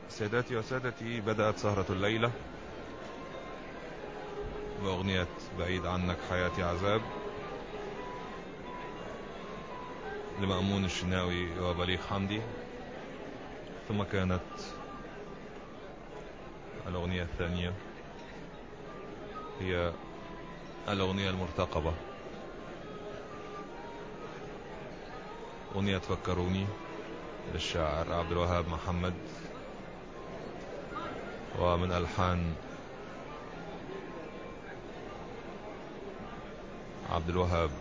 سيداتي وسادتي، بدأت سهرة الليلة بأغنية بعيد عنك حياتي عذاب لمأمون الشناوي وبليغ حمدي. ثم كانت الأغنية الثانية هي الأغنية المرتقبة، أغنية فكروني للشاعر عبد الوهاب محمد، ومن ألحان عبد الوهاب.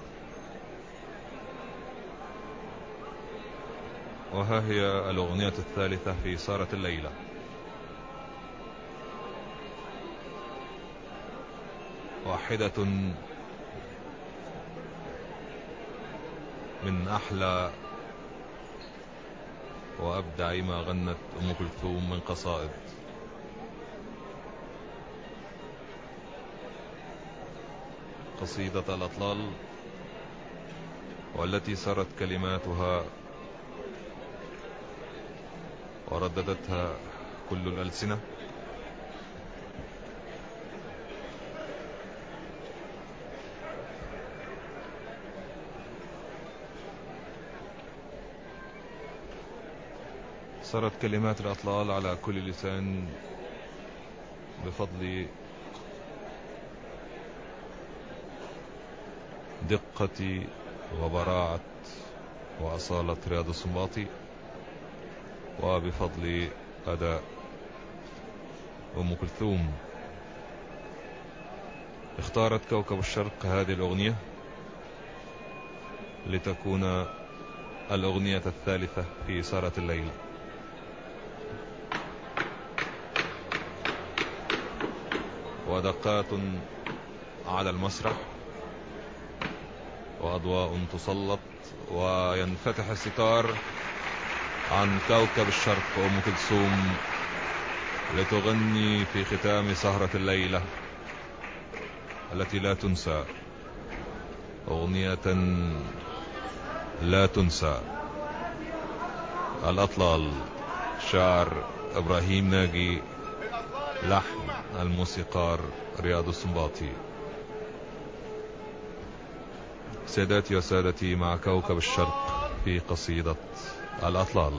وها هي الأغنية الثالثة في سهرة الليلة، واحدة من أحلى وأبدع ما غنت أم كلثوم من قصائد. قصيدة الأطلال، والتي سرت كلماتها ورددتها كل الألسنة. سرت كلمات الأطلال على كل لسان بفضل دقة وبراعة وأصالة رياض السنباطي، وبفضل أداء أم كلثوم. اختارت كوكب الشرق هذه الأغنية لتكون الأغنية الثالثة في سهرة الليلة. ودقات على المسرح وأضواء تسلط، وينفتح الستار عن كوكب الشرق أم كلثوم لتغني في ختام سهرة الليلة التي لا تنسى، أغنية لا تنسى. الأطلال، شعر إبراهيم ناجي، لحن الموسيقار رياض السنباطي. ساداتي وسادتي، مع كوكب الشرق في قصيدة الأطلال.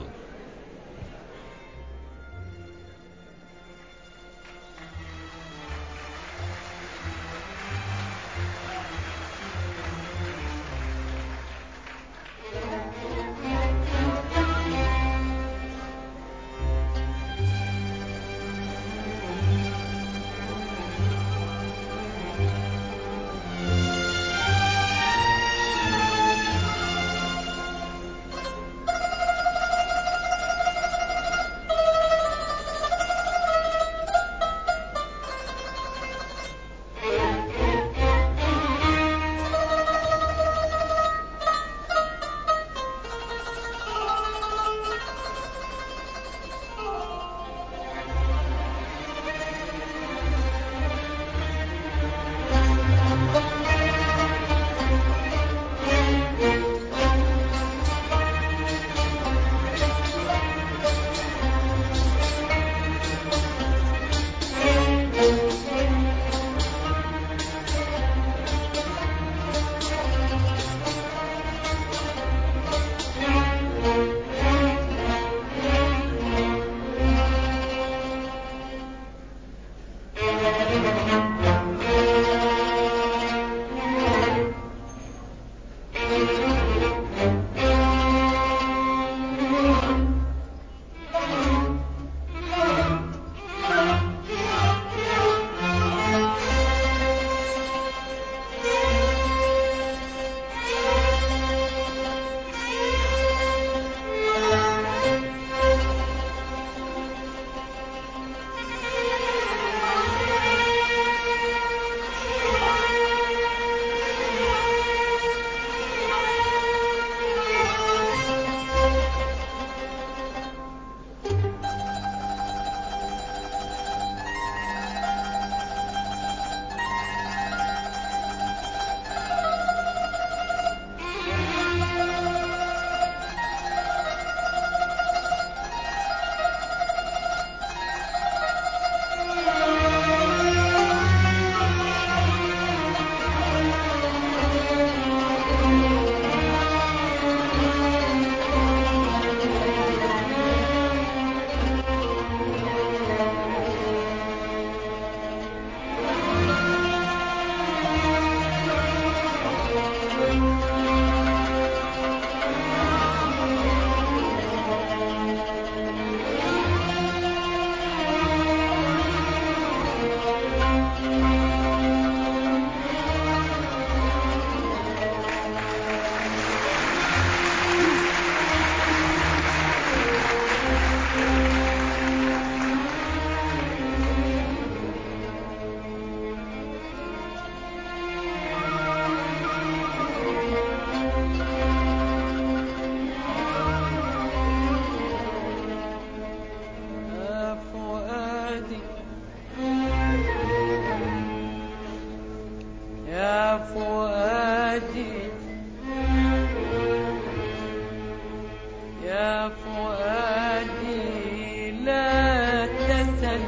فؤادي لا تسل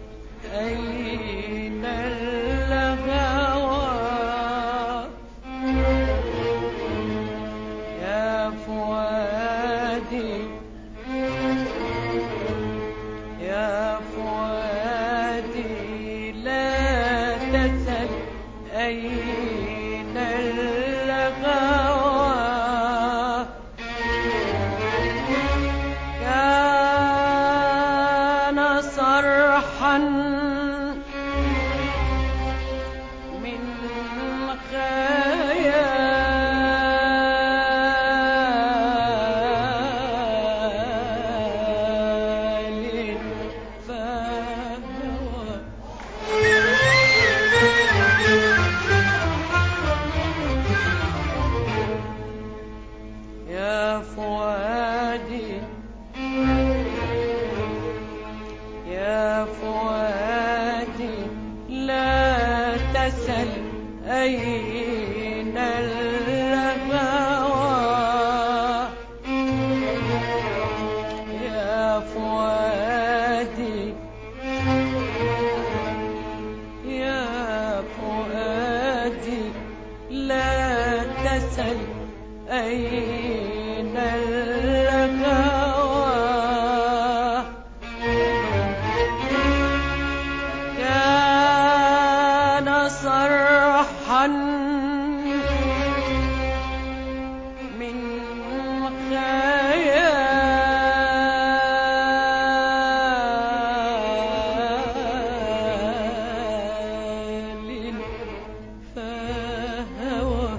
أين الهوى يا فؤادي يا فؤادي لا تسل أين الهوى كان صرحا من خيال فهوى يا فؤادي يا فؤادي لا تسل أين الهوى يا فؤادي يا فؤادي لا تسل أين الهوى كان صرحا من خيال فهوى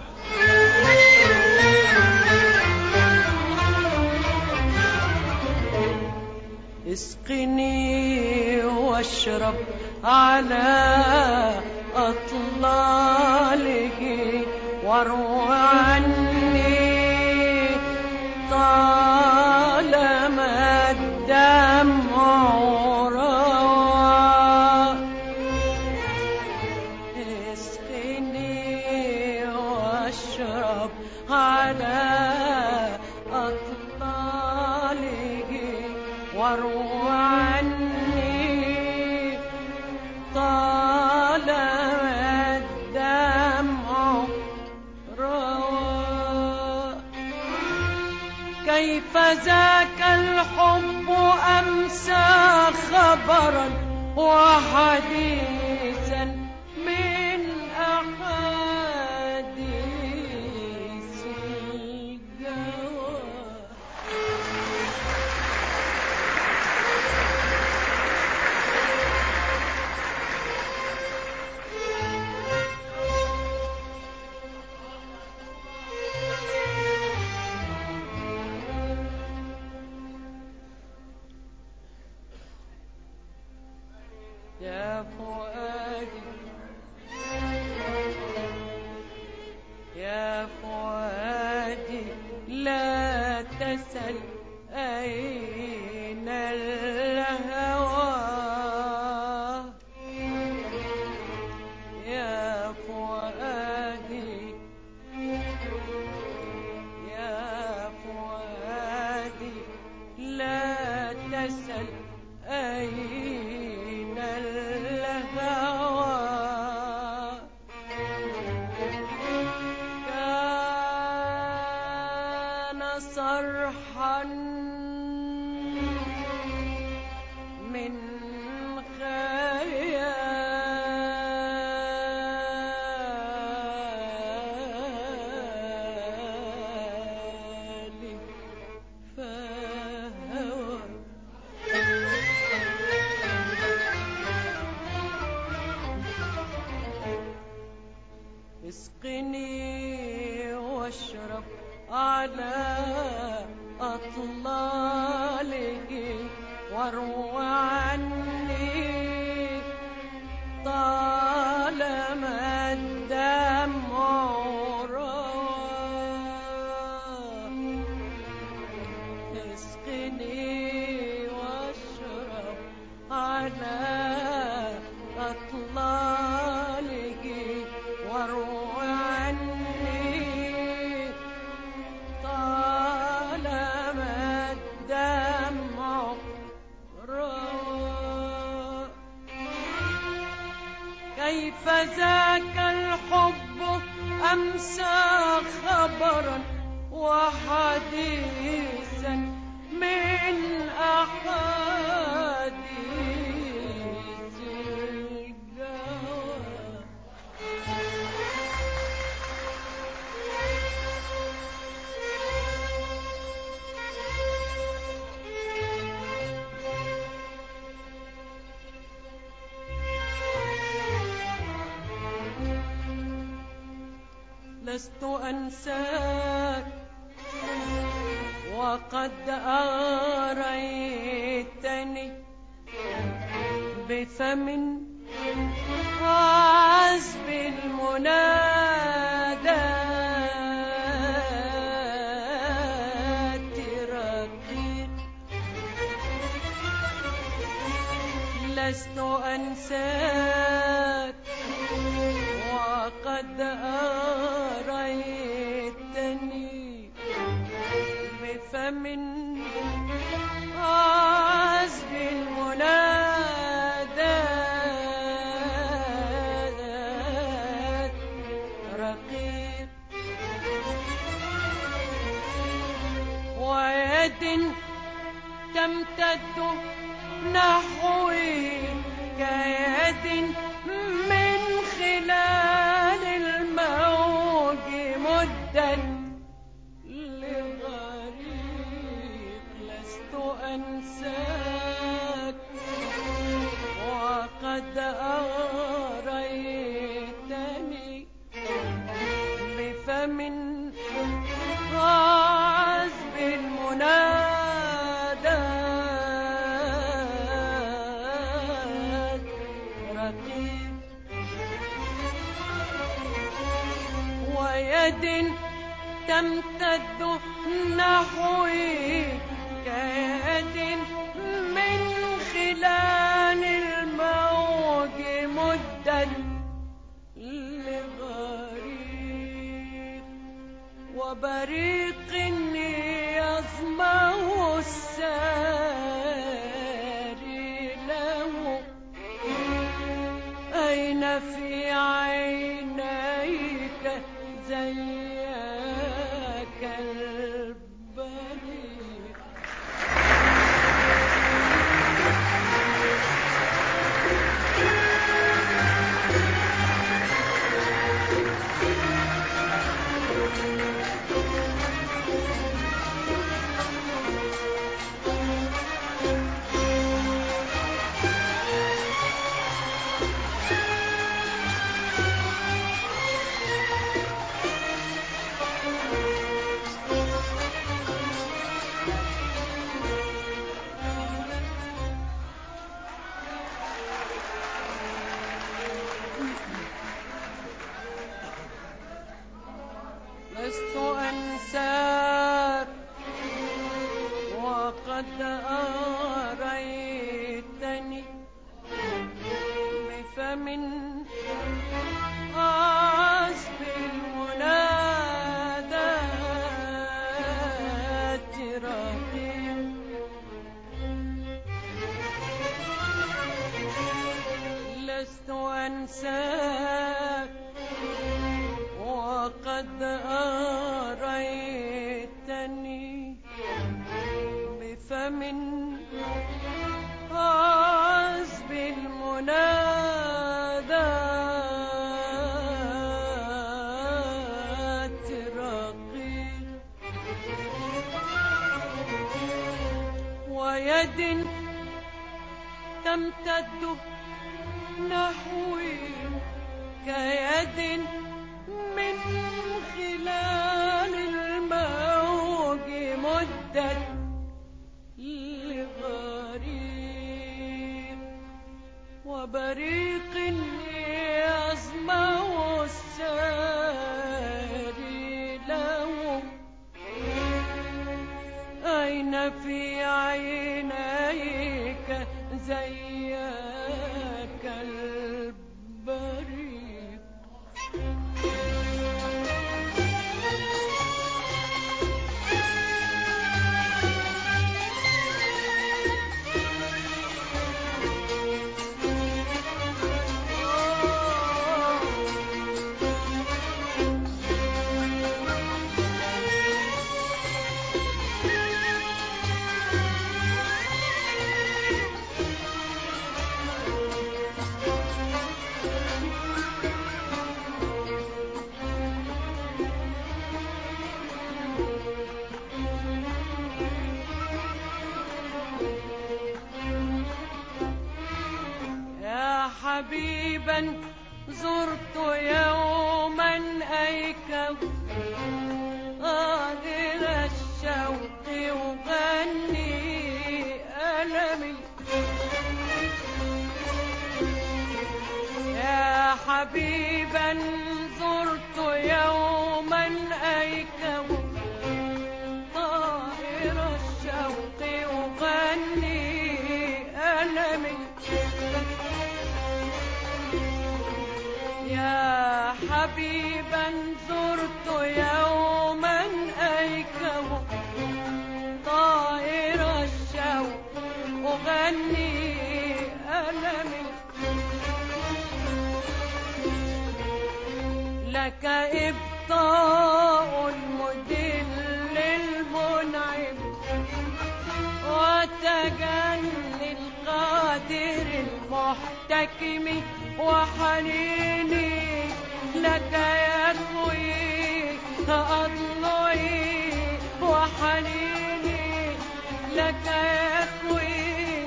اسقني واشرب على أطلاله واروى عني طالما الدمع روى اسقني واشرب على أطلاله واروى عني طالما الدمع روى كيف ذاك الحب أمسى خبرا وحديثا من أحاديث الجوى يا فؤادي يا فؤادي لا تسل أين الهوى يا فؤادي يا فؤادي لا تسل أين الهوى كان صرحا من خيال فهوى كيف ذاك الحب أمسى خبرا وحديثا من أحاديث الجوى. لست أنساك وقد أغريتني بفم عذب المنادات رقيق. لست أنساك وقد أريتني بفم عذب المنادات رقيق. ويد تمتد نحوي كيد من خلال الموج مدت للغريق. لست أنساك وقد أغريتني بفم عذب المنادات رقيق. ويد تمتد نحوي كيد من خلال الموج مدت لغريق. وبريق يظمأ الساري له أين في عينيك زيك البريق. لست أنساك وقد أريتني بفم عذب المنادات رقيق. لست أنساك وقد أريتني بفم عذب المنادات رقيق. ويد تمتد نحوي كيد من خلال الموج مدت لغريق. وبريق يظمأ الساري له أين في عينيك زيك البريق. حبيبا زرت يوما أيكه قادر الشوق يغني ألمي. يا حبيبا زرت يوما أيكه طائر الشوق يغني ألمي. يا حبيبا زرت يوما أيكه طائر الشوق أغني ألمي. لك إبطاء المدل المنعم وتجلي القادر المحتكم وحنيني لك يكوي أضلعي وحنيني لك يكوي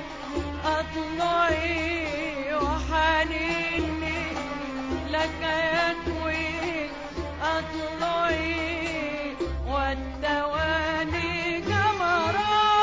أضلعي وحنيني لك يكوي أضلعي والتواني جمرات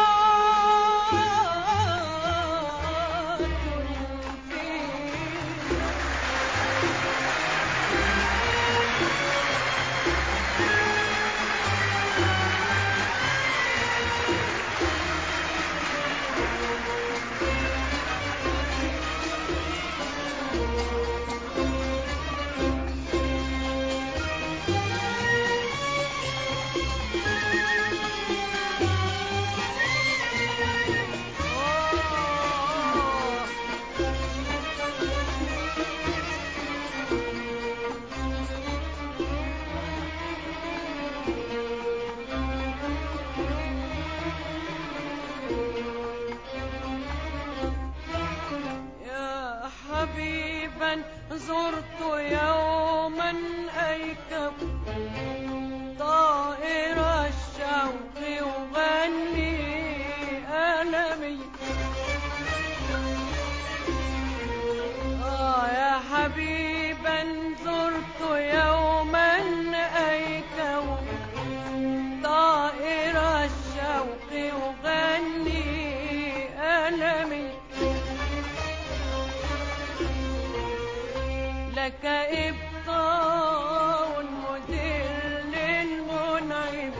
حبيبا زرت يوما أيكه طائر الشوق يغني ألمي. يا حبيبا زرت يوما أيكه طائر الشوق يغني ألمي. لك إبطاء المدل المنعم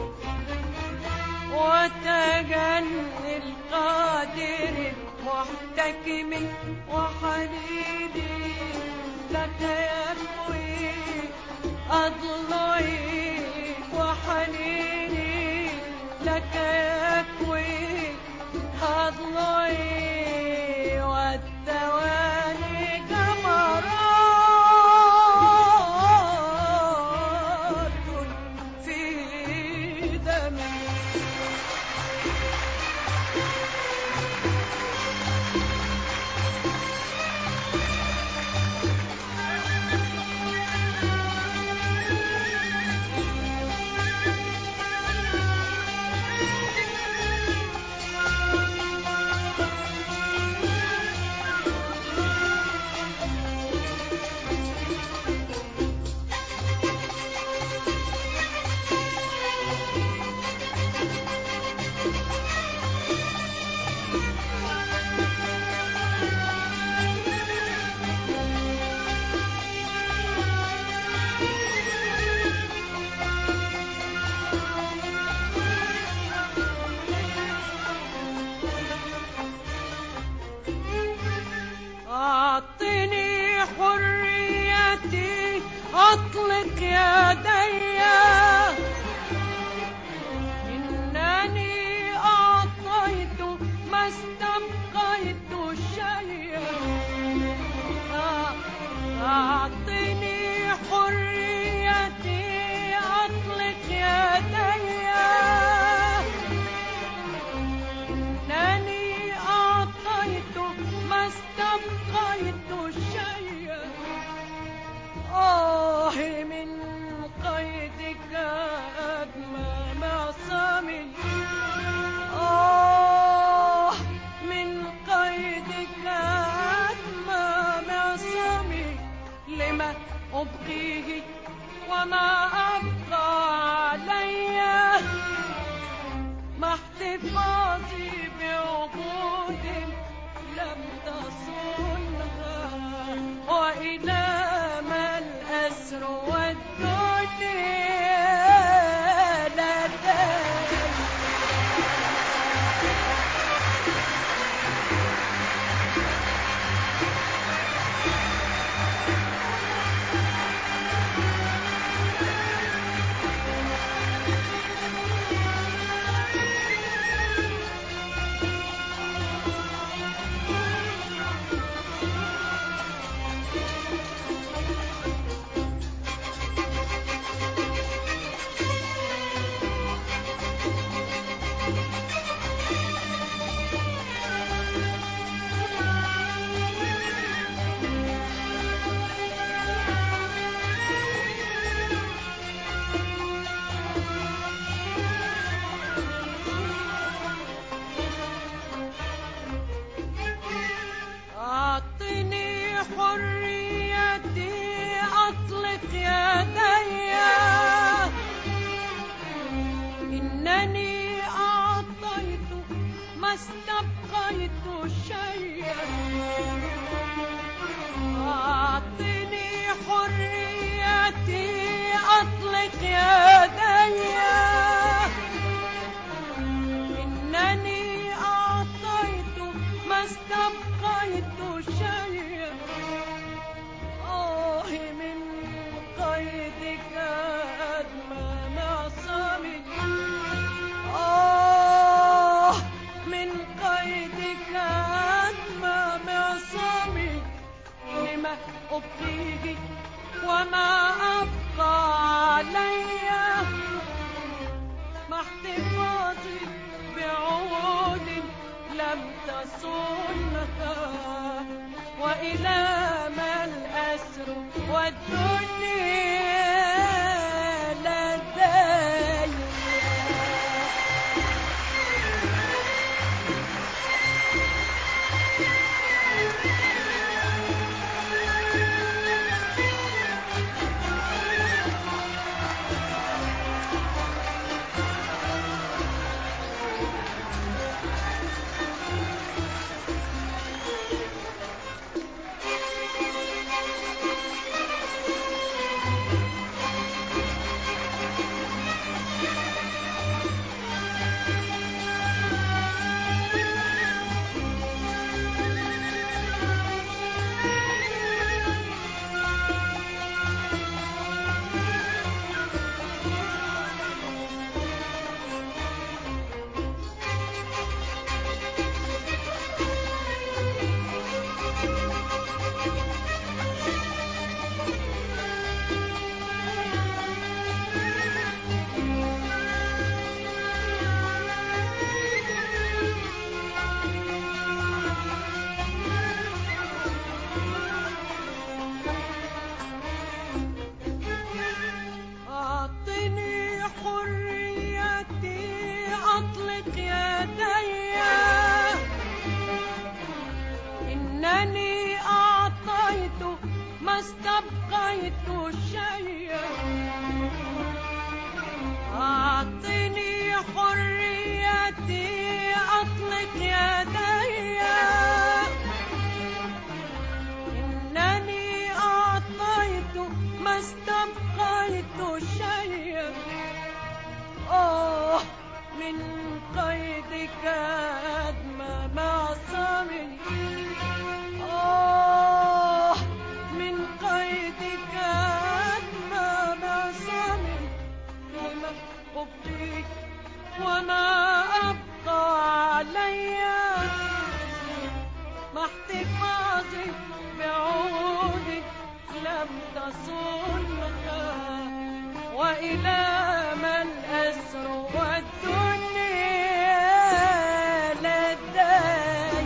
وتجلي القادر المحتكم وحنيني لك يكوي أضلعي وحنيني لك يكوي أضلعي والتواني جمرات أعطني حريتي أطلق يدي إنني أعطيت ما استبقيت شيئا. أعطني حريتي أطلق يدي إنني أعطيت ما استبقيت شيئا. من قيد استبقيت شيئا. أعطني حريتي أطلق يدي، إنني أعطيت ما استبقيت شيئا. من قيدك أدمى معصمي، من قيدك أدمى معصمي. لما أبقيه وما أبقى علي، مع احتفاظي بعود لم تصنها، وإلى ما الأسر والدنيا لدي. أعطني حريتي أطلق يدي، إنني أعطيت ما استبقيت شيئا. أعطني حريتي أطلق يدي، إنني أعطيت ما استبقيت شيئا. من قيدك أدمى معصمي، من قيدك أدمى معصمي. لما أبقيك وما أبقى علي، مع احتفاظي بعودك لم تصنها، وإلى ما الأسر والدنيا لدي.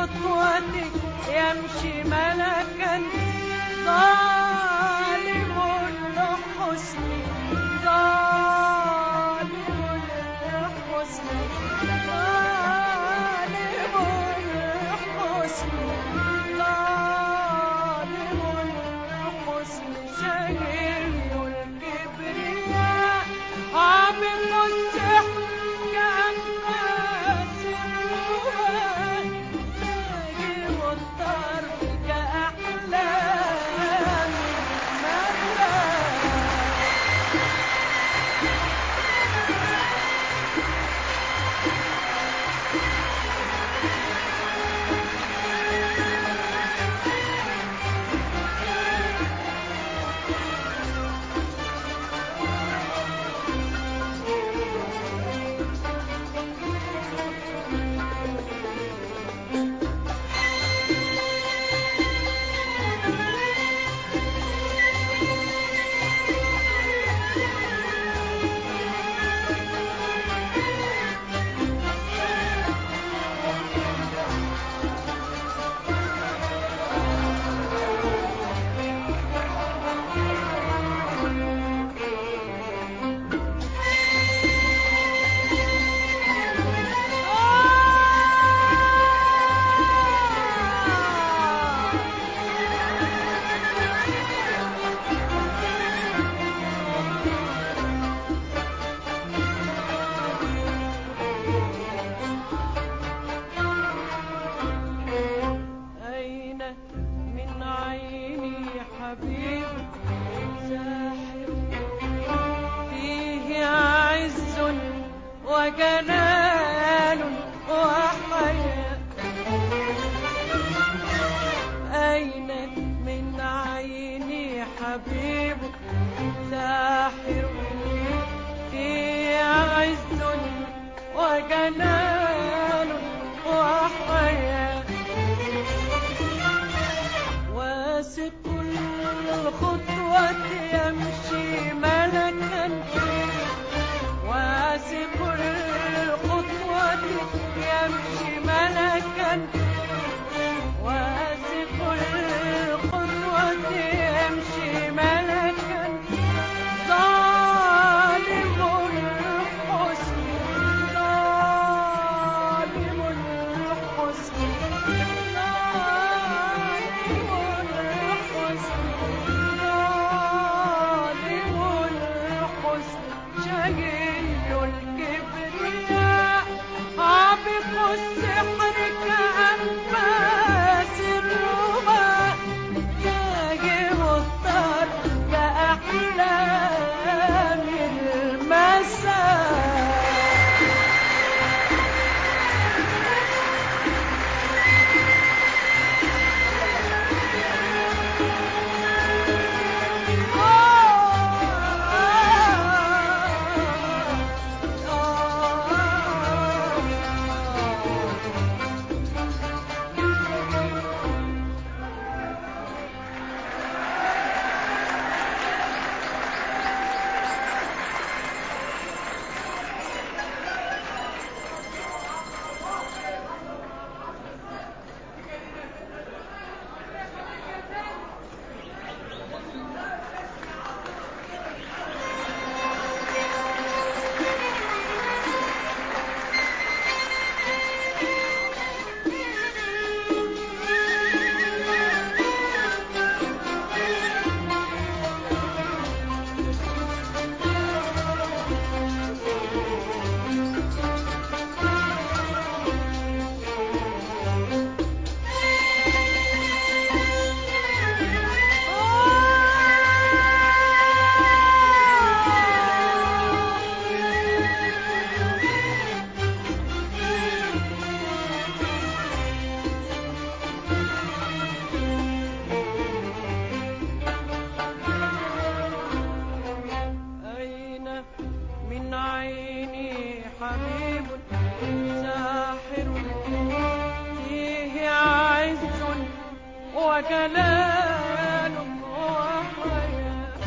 خطوته يمشي ملكا ظالم الحسن ظالم الحسن ظالم الحسن ظالم الحسن شهي الكبرياء عابق السحر كأنفاس الروح ناجم الطرف كأحلام الملاك أين من عيني حبيب ساحر فيه عز وجلال وحياة أين من عيني حبيب ساحر فيه عز وجلال وحياة واثق الخطوة يمشي ملكا واثق الخطوة يمشي ملكا واثق الخطوة يمشي ملكا ظالم الحسن ظالم الحسن ظالم الحسن ظالم الحسن شهي الكبرياء عابق السحر كأنفاس الرماء ناجم الطرف كأحلام المساء حبيب ساحر فيه عز وجلال وحياة.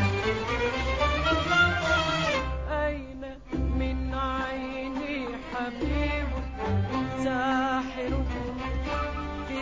أين من عيني حبيب ساحر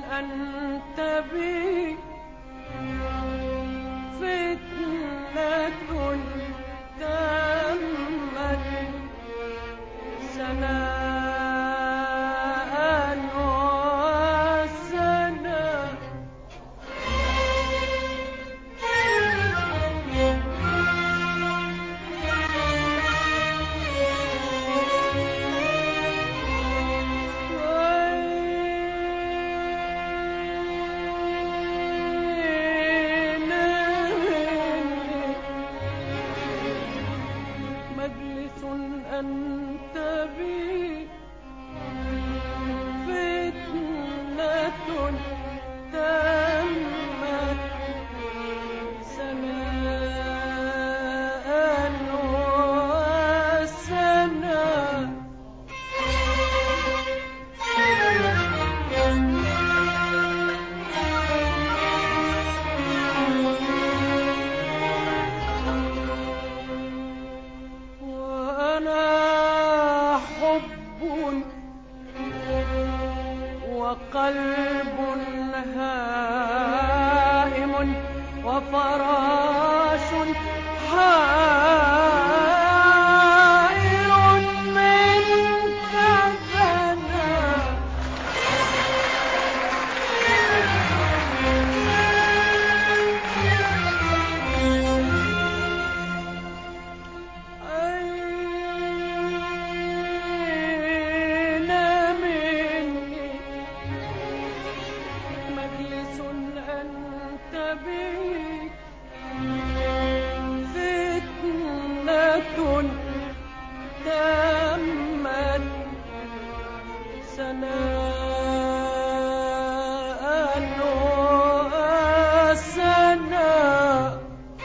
أنت بي فتنة تمت سناء وسنا مجلس أنت بي فتنة تمت سناء وسنا وأنا حب وقلب هائم وفراش حائر منك فنا أين مني مجلس أنت بي فتنة تمت سناء وسنا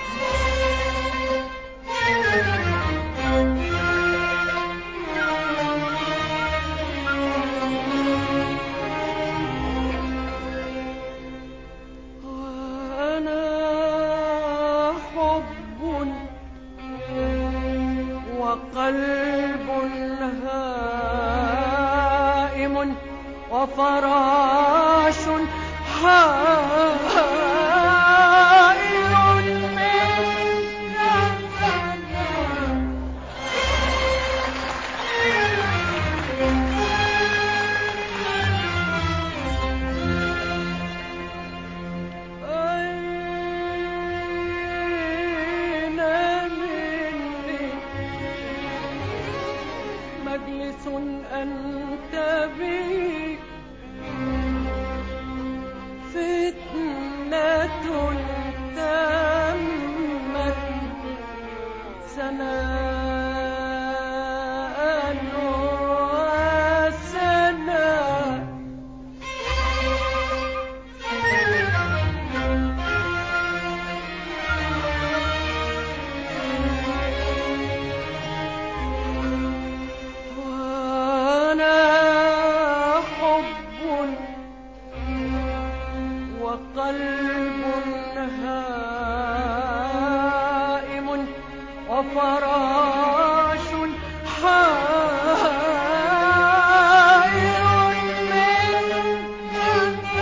وأنا حب وقلب هائم وفراش حائر منك فنا أين مني مجلس أنت بي فتنة تمت سناء وسنا وأنا حب وقلب هائم وفراش حائر منك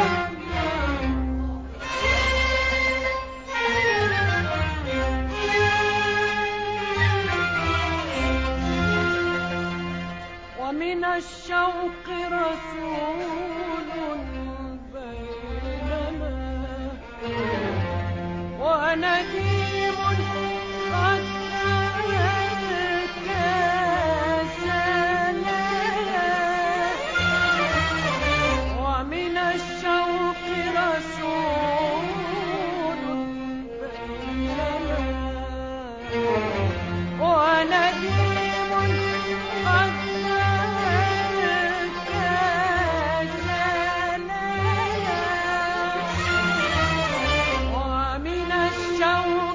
ومن الشوق رسول بيننا ونديم قد تركسنا ومن الشوق رسول بيننا ونديم قد تركسنا ومن الشوق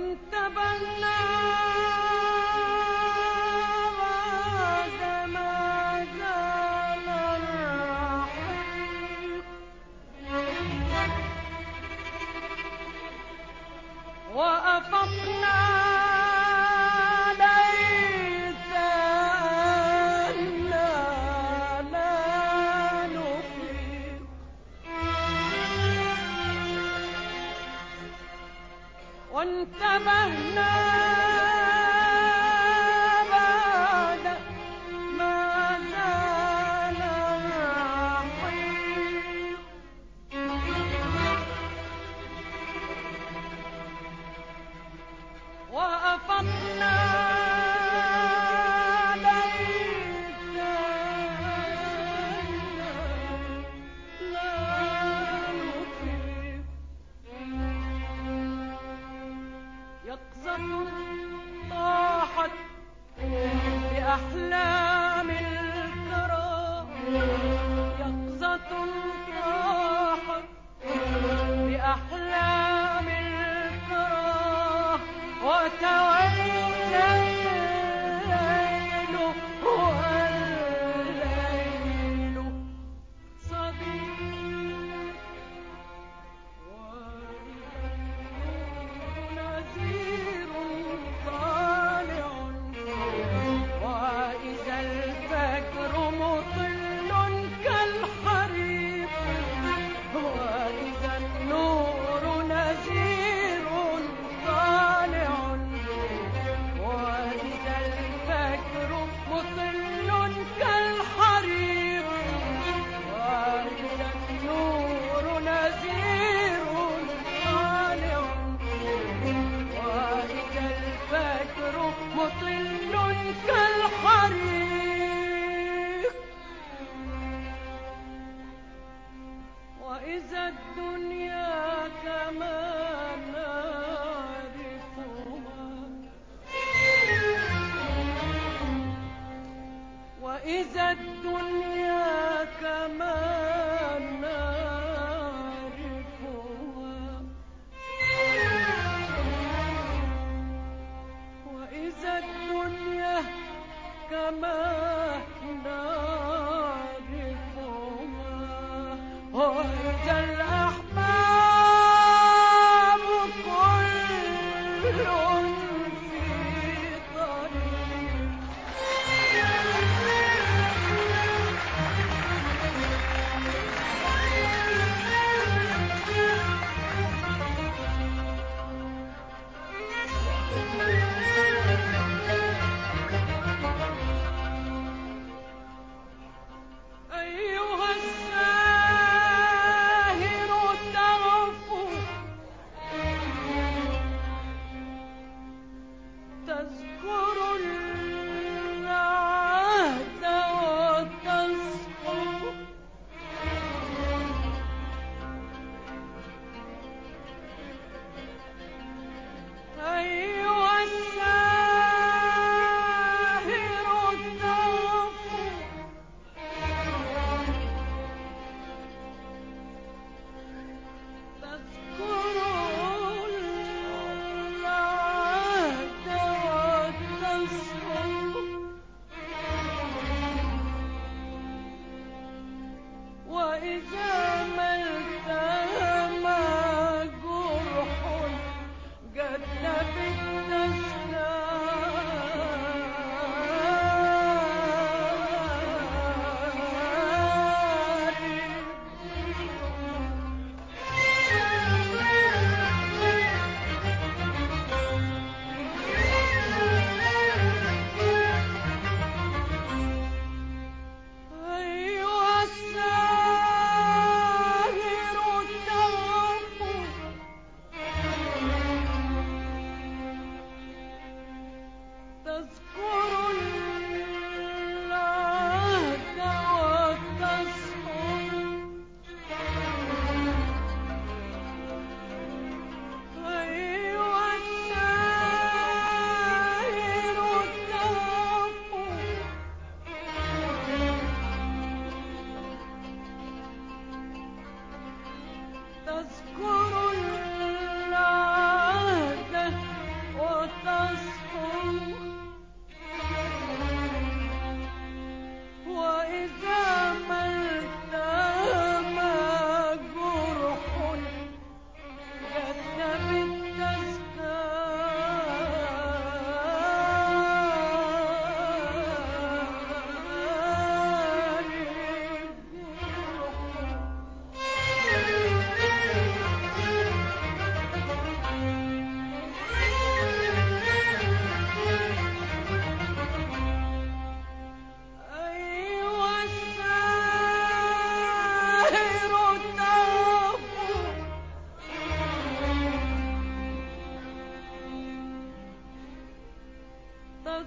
وانتبهنا بعدما زال الرحيق وأفقنا ليس أنا لا نفيق وانتبهنا بعد ما زال الرحيق وأفقنا ليس لا نفيق يقظة طاحت بأحلام الكرى يقظة طاحت بأحلام الكرى وتولى الليل والليل صديق نذير طالع وإذا الفجر مطل كالحريق وإذا النور نذير طالع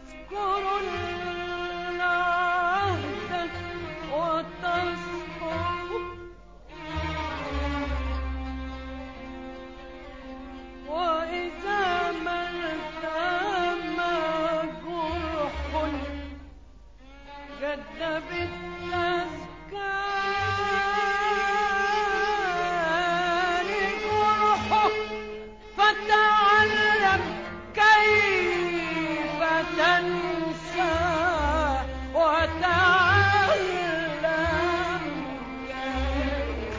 تذكر العهد وتصحب وإذا ما التم جرح جد بالتذكار جرحه فتعلم كيف تنسى وتعلم كيف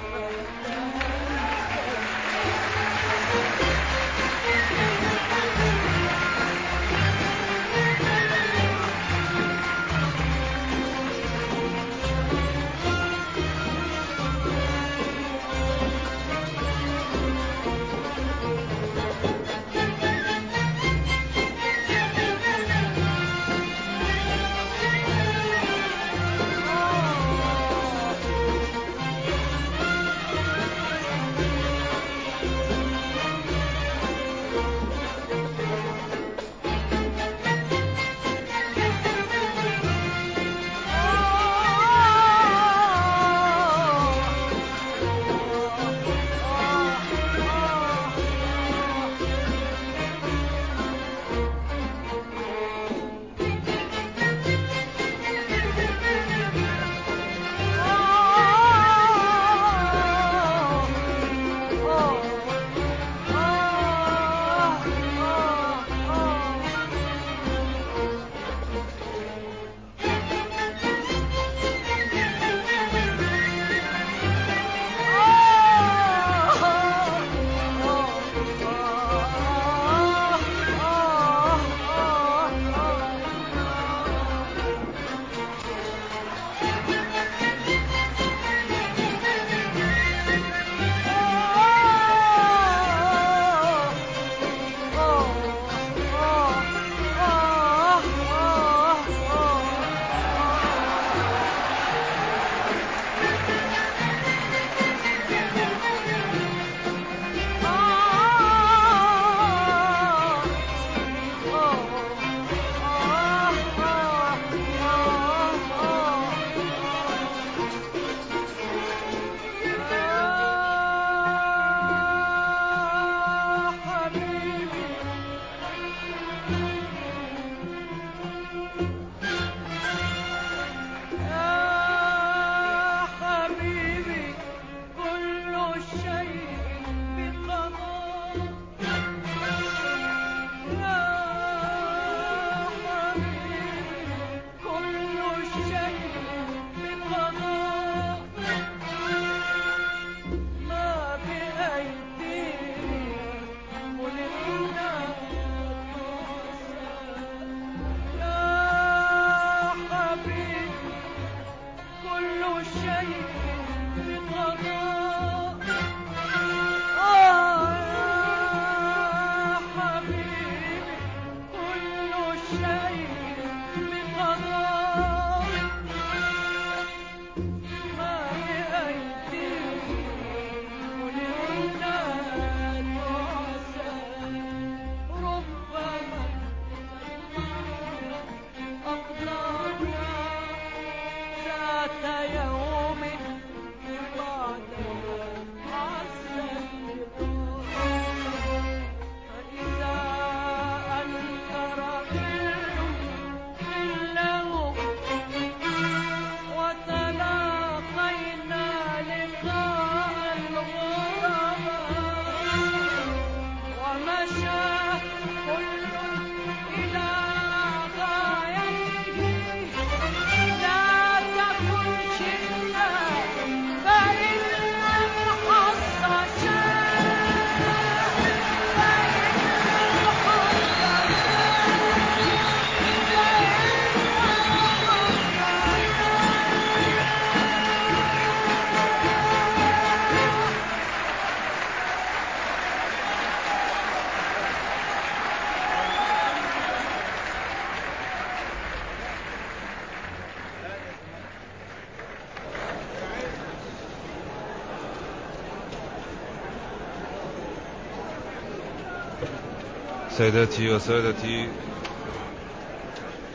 سيداتي وسادتي،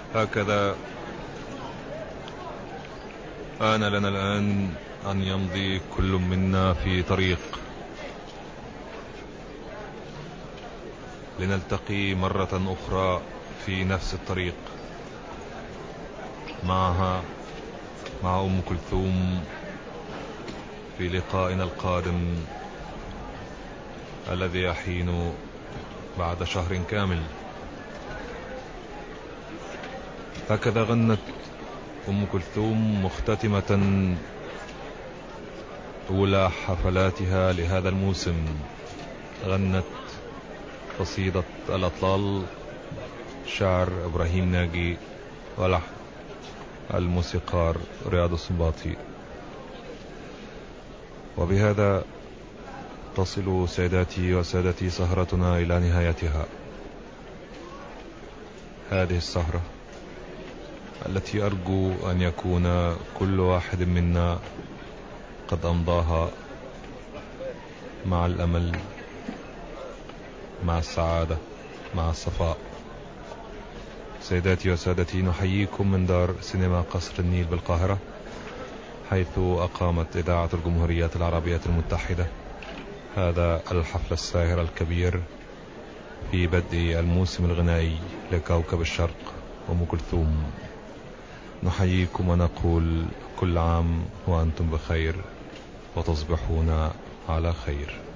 هكذا آن لنا الآن أن يمضي كل منا في طريق، لنلتقي مرة أخرى في نفس الطريق معها، مع أم كلثوم، في لقائنا القادم الذي يحين بعد شهر كامل. هكذا غنت أم كلثوم مختتمة أولى حفلاتها لهذا الموسم. غنت قصيدة الأطلال، شعر إبراهيم ناجي ولحن الموسيقار رياض السنباطي. وبهذا تصل سيداتي وسادتي سهرتنا إلى نهايتها. هذه السهرة التي أرجو أن يكون كل واحد منا قد أمضاها مع الأمل، مع السعادة، مع الصفاء. سيداتي وسادتي، نحييكم من دار سينما قصر النيل بالقاهرة، حيث أقامت إذاعة الجمهورية العربية المتحدة هذا الحفل الساهر الكبير في بدء الموسم الغنائي لكوكب الشرق أم كلثوم. نحييكم ونقول كل عام وأنتم بخير وتصبحون على خير.